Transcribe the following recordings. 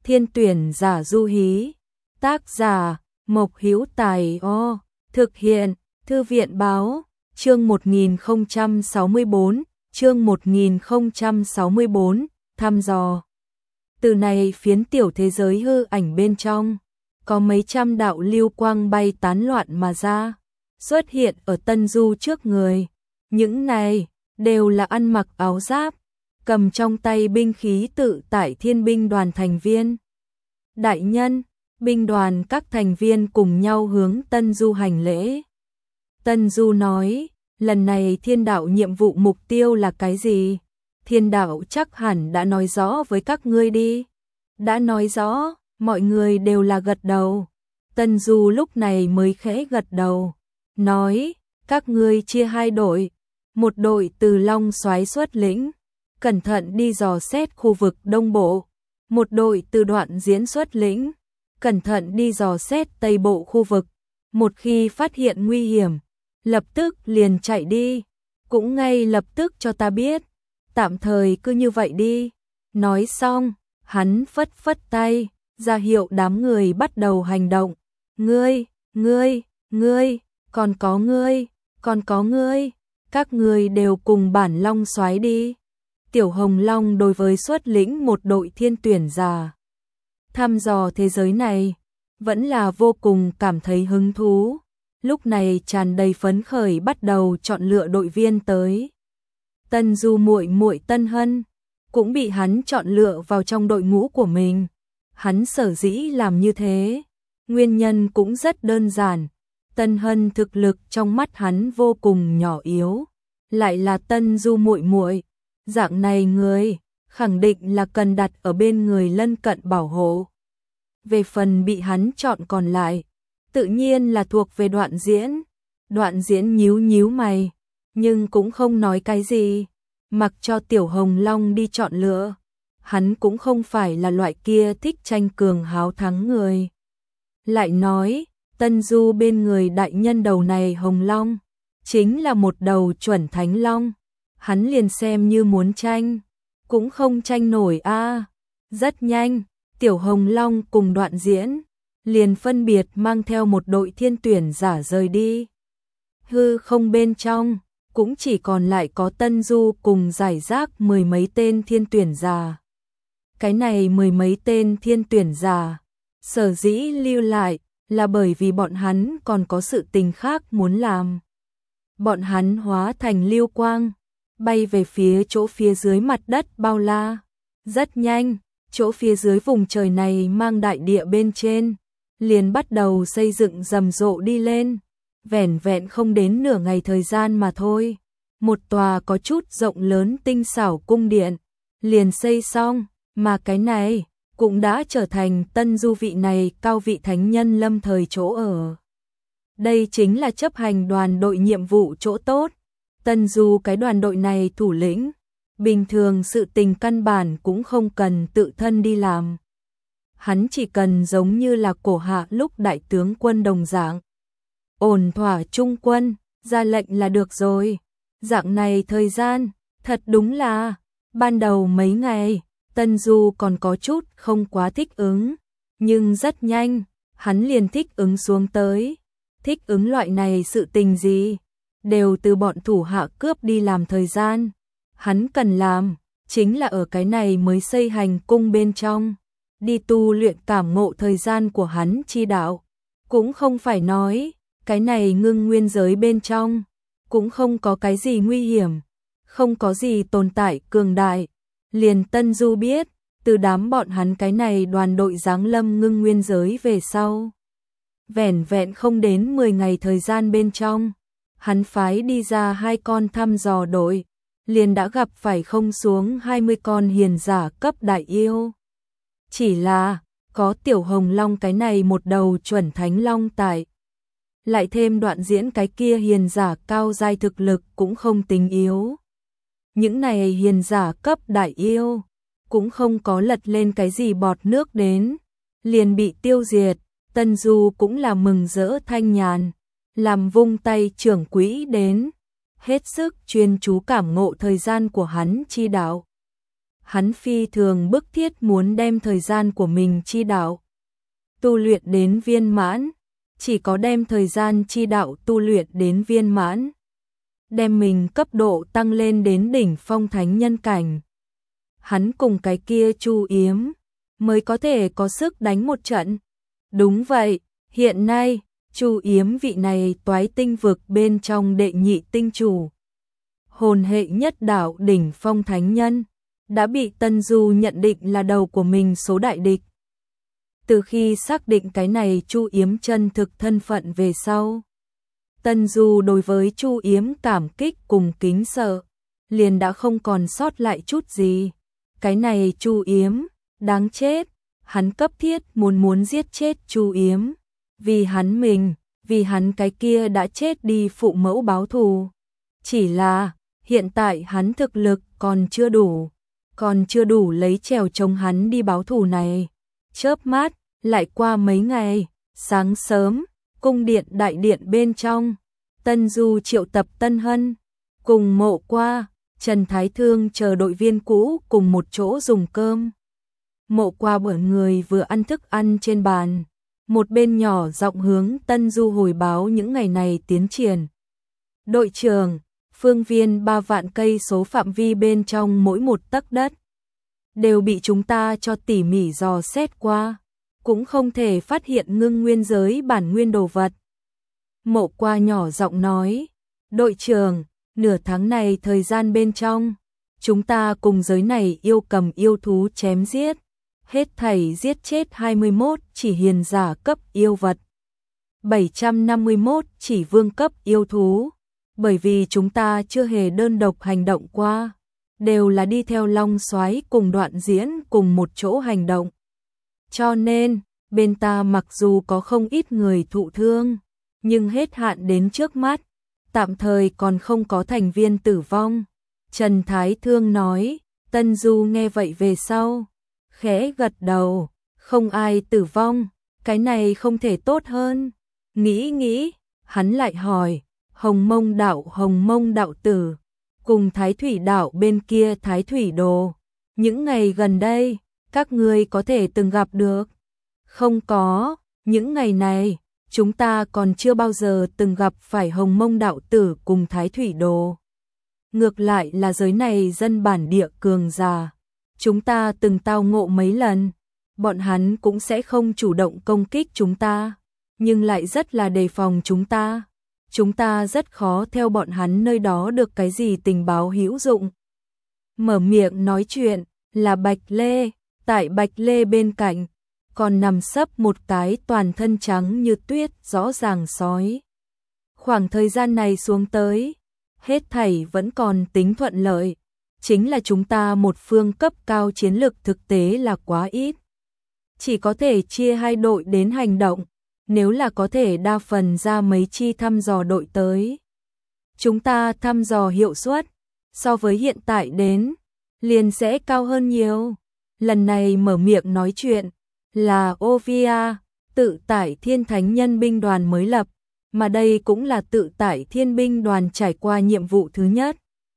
Thiên tuyển giả du hí. Tác giả Mộc Hữu Tài. Thực hiện Thư viện báo. Chương 1064, chương 1064, thăm dò. Từ này phiến tiểu thế giới hư ảnh bên trong, có mấy trăm đạo lưu quang bay tán loạn mà ra, xuất hiện ở Tân Du trước người. Những này đều là ăn mặc áo giáp, cầm trong tay binh khí tự tại thiên binh đoàn thành viên. Đại nhân, binh đoàn các thành viên cùng nhau hướng Tân Du hành lễ. Tân Du nói, lần này thiên đạo nhiệm vụ mục tiêu là cái gì? Thiên đạo chắc hẳn đã nói rõ với các ngươi đi. Đã nói rõ, mọi người đều là gật đầu. Tân Du lúc này mới khẽ gật đầu, nói, các ngươi chia hai đội. Một đội từ Long Soái xuất lĩnh, cẩn thận đi dò xét khu vực Đông Bộ. Một đội từ Đoạn Diễn xuất lĩnh, cẩn thận đi dò xét Tây Bộ khu vực. Một khi phát hiện nguy hiểm, lập tức liền chạy đi, cũng ngay lập tức cho ta biết. Tạm thời cứ như vậy đi. Nói xong, hắn phất phất tay, ra hiệu đám người bắt đầu hành động. Ngươi, còn có ngươi, các ngươi đều cùng bản Long Soái đi. Tiểu Hồng Long đối với xuất lĩnh một đội thiên tuyển giả thăm dò thế giới này, vẫn là vô cùng cảm thấy hứng thú. Lúc này tràn đầy phấn khởi bắt đầu chọn lựa đội viên tới. Tân Du muội muội Tân Hân cũng bị hắn chọn lựa vào trong đội ngũ của mình. Hắn sở dĩ làm như thế, nguyên nhân cũng rất đơn giản. Tân Hân thực lực trong mắt hắn vô cùng nhỏ yếu, lại là Tân Du muội muội, dạng này người khẳng định là cần đặt ở bên người lân cận bảo hộ. Về phần bị hắn chọn còn lại, tự nhiên là thuộc về Đoạn Diễn. Đoạn Diễn nhíu nhíu mày, nhưng cũng không nói cái gì, mặc cho Tiểu Hồng Long đi chọn lựa. Hắn cũng không phải là loại kia thích tranh cường háo thắng người. Lại nói, Tân Du bên người đại nhân đầu này Hồng Long, chính là một đầu chuẩn thánh long. Hắn liền xem như muốn tranh, cũng không tranh nổi a. Rất nhanh, Tiểu Hồng Long cùng Đoạn Diễn liền phân biệt mang theo một đội thiên tuyển giả rời đi. Hư không bên trong, cũng chỉ còn lại có Tân Du cùng giải rác mười mấy tên thiên tuyển giả. Cái này mười mấy tên thiên tuyển giả, sở dĩ lưu lại là bởi vì bọn hắn còn có sự tình khác muốn làm. Bọn hắn hóa thành lưu quang, bay về phía chỗ phía dưới mặt đất bao la. Rất nhanh, chỗ phía dưới vùng trời này mang đại địa bên trên, liền bắt đầu xây dựng rầm rộ đi lên. Vẻn vẹn không đến nửa ngày thời gian mà thôi, một tòa có chút rộng lớn tinh xảo cung điện liền xây xong, mà cái này cũng đã trở thành Tân Du vị này cao vị thánh nhân lâm thời chỗ ở. Đây chính là chấp hành đoàn đội nhiệm vụ chỗ tốt. Tân Du cái đoàn đội này thủ lĩnh, bình thường sự tình căn bản cũng không cần tự thân đi làm. Hắn chỉ cần giống như là cổ hạ lúc đại tướng quân đồng dạng, ổn thỏa trung quân, ra lệnh là được rồi. Dạng này thời gian, thật đúng là, ban đầu mấy ngày, Tân Du còn có chút không quá thích ứng, nhưng rất nhanh, hắn liền thích ứng xuống tới. Thích ứng loại này sự tình gì, đều từ bọn thủ hạ cướp đi làm thời gian. Hắn cần làm, chính là ở cái này mới xây hành cung bên trong, đi tu luyện cảm ngộ thời gian của hắn chi đạo. Cũng không phải nói, cái này ngưng nguyên giới bên trong, cũng không có cái gì nguy hiểm, không có gì tồn tại cường đại. Liền Tân Du biết, từ đám bọn hắn cái này đoàn đội giáng lâm ngưng nguyên giới về sau. Vẻn vẹn không đến 10 ngày thời gian bên trong, hắn phái đi ra 2 con thăm dò đội, liền đã gặp phải không xuống 20 con hiền giả cấp đại yêu. Chỉ là, có Tiểu Hồng Long cái này một đầu chuẩn thánh long tại, lại thêm Đoạn Diễn cái kia hiền giả cao giai thực lực cũng không tính yếu. Những này hiền giả cấp đại yêu, cũng không có lật lên cái gì bọt nước đến, liền bị tiêu diệt. Tân Du cũng là mừng rỡ thanh nhàn, làm vung tay trưởng quỹ đến, hết sức chuyên chú cảm ngộ thời gian của hắn chi đạo. hắn phi thường bức thiết muốn đem thời gian của mình chi đạo tu luyện đến viên mãn, chỉ có đem thời gian chi đạo tu luyện đến viên mãn, đem mình cấp độ tăng lên đến đỉnh phong thánh nhân cảnh, hắn cùng cái kia Chu Yếm mới có thể có sức đánh một trận. Đúng vậy, hiện nay, Chu Yếm vị này Toái Tinh vực bên trong đệ nhị tinh chủ, hồn hệ nhất đạo đỉnh phong thánh nhân, đã bị Tân Du nhận định là đầu của mình số đại địch. Từ khi xác định cái này Chu Yếm chân thực thân phận về sau, Tân Du đối với Chu Yếm cảm kích cùng kính sợ, liền đã không còn sót lại chút gì. Cái này Chu Yếm, đáng chết, hắn cấp thiết muốn giết chết Chu Yếm, vì hắn mình, vì hắn cái kia đã chết đi phụ mẫu báo thù. Chỉ là, hiện tại hắn thực lực còn chưa đủ lấy trèo chống hắn đi báo thù này. Chớp mắt, lại qua mấy ngày, sáng sớm, cung điện đại điện bên trong, Tân Du triệu tập Tân Hân, cùng Mộ Qua, Trần Thái Thương chờ đội viên cũ cùng một chỗ dùng cơm. Mộ Qua bữa người vừa ăn thức ăn trên bàn, một bên nhỏ giọng hướng Tân Du hồi báo những ngày này tiến triển. Đội trưởng, phương viên 3 vạn cây số phạm vi bên trong mỗi một tấc đất đều bị chúng ta cho tỉ mỉ dò xét qua, cũng không thể phát hiện ngưng nguyên giới bản nguyên đồ vật. Mộ Qua nhỏ giọng nói, đội trưởng, nửa tháng này thời gian bên trong, chúng ta cùng giới này yêu cầm yêu thú chém giết, hết thảy giết chết 21 chỉ hiền giả cấp yêu vật, 751 chỉ vương cấp yêu thú, bởi vì chúng ta chưa hề đơn độc hành động qua, đều là đi theo Long Soái cùng Đoạn Diễn cùng một chỗ hành động. Cho nên, bên ta mặc dù có không ít người thụ thương, nhưng hết hạn đến trước mắt, tạm thời còn không có thành viên tử vong. Trần Thái Thương nói, Tân Du nghe vậy về sau, khẽ gật đầu, không ai tử vong, cái này không thể tốt hơn. Nghĩ, hắn lại hỏi, Hồng Mông đạo tử, cùng Thái Thủy đạo bên kia Thái Thủy đồ, những ngày gần đây, các ngươi có thể từng gặp được? Không có, những ngày này, chúng ta còn chưa bao giờ từng gặp phải Hồng Mông đạo tử cùng Thái Thủy đồ. Ngược lại là giới này dân bản địa cường giả, chúng ta từng tao ngộ mấy lần, bọn hắn cũng sẽ không chủ động công kích chúng ta, nhưng lại rất là đề phòng chúng ta rất khó theo bọn hắn nơi đó được cái gì tình báo hữu dụng. Mở miệng nói chuyện là Bạch Lê, tại Bạch Lê bên cạnh còn nằm sấp một cái toàn thân trắng như tuyết rõ ràng sói. Khoảng thời gian này xuống tới, hết thảy vẫn còn tính thuận lợi, chính là chúng ta một phương cấp cao chiến lực thực tế là quá ít. Chỉ có thể chia hai đội đến hành động, nếu là có thể đa phần ra mấy chi thăm dò đội tới. Chúng ta thăm dò hiệu suất, so với hiện tại đến, liền sẽ cao hơn nhiều. Lần này mở miệng nói chuyện là Ovia, tự tải thiên thánh nhân binh đoàn mới lập, mà đây cũng là tự tải thiên binh đoàn trải qua nhiệm vụ thứ nhất.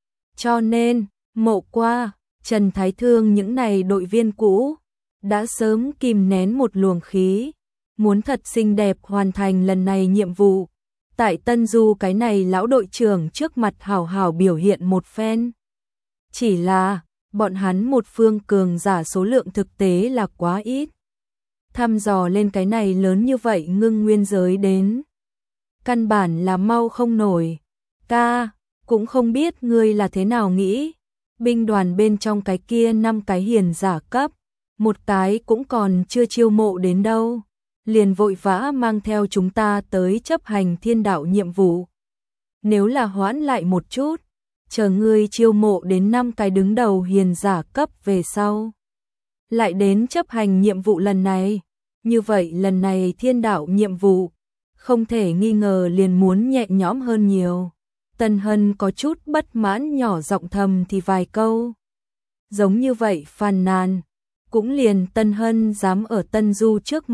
Cho nên, Mộ Qua, Trần Thái Thương những này đội viên cũ, đã sớm kìm nén một luồng khí, muốn thật xinh đẹp hoàn thành lần này nhiệm vụ. Tại Tân Du cái này lão đội trưởng trước mặt hào hào biểu hiện một phen. Chỉ là, bọn hắn một phương cường giả số lượng thực tế là quá ít. Thăm dò lên cái này lớn như vậy ngưng nguyên giới đến. Căn bản là mau không nổi. Ca, cũng không biết ngươi là thế nào nghĩ. Binh đoàn bên trong cái kia 5 cái hiền giả cấp, một cái cũng còn chưa chiêu mộ đến đâu. Liền vội vã mang theo chúng ta tới chấp hành thiên đạo nhiệm vụ. Nếu là hoãn lại một chút, chờ ngươi chiêu mộ đến 5 cái đứng đầu hiền giả cấp về sau, lại đến chấp hành nhiệm vụ lần này. Như vậy lần này thiên đạo nhiệm vụ, không thể nghi ngờ liền muốn nhẹ nhõm hơn nhiều. Tân Hân có chút bất mãn nhỏ giọng thầm thì vài câu. Giống như vậy phàn nàn, cũng liền Tân Hân dám ở Tân Du trước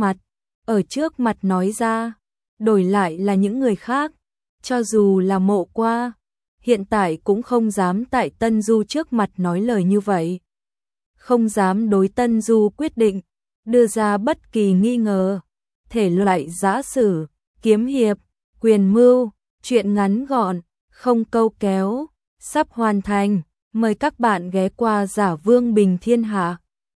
mặt nói ra, đổi lại là những người khác, cho dù là Mộ Qua, hiện tại cũng không dám tại Tân Du trước mặt nói lời như vậy. không dám đối Tân Du quyết định đưa ra bất kỳ nghi ngờ. Thể loại giã sử, kiếm hiệp, quyền mưu, truyện ngắn gọn, không câu kéo, sắp hoàn thành. Mời các bạn ghé qua Giả Vương Bình Thiên Hạ.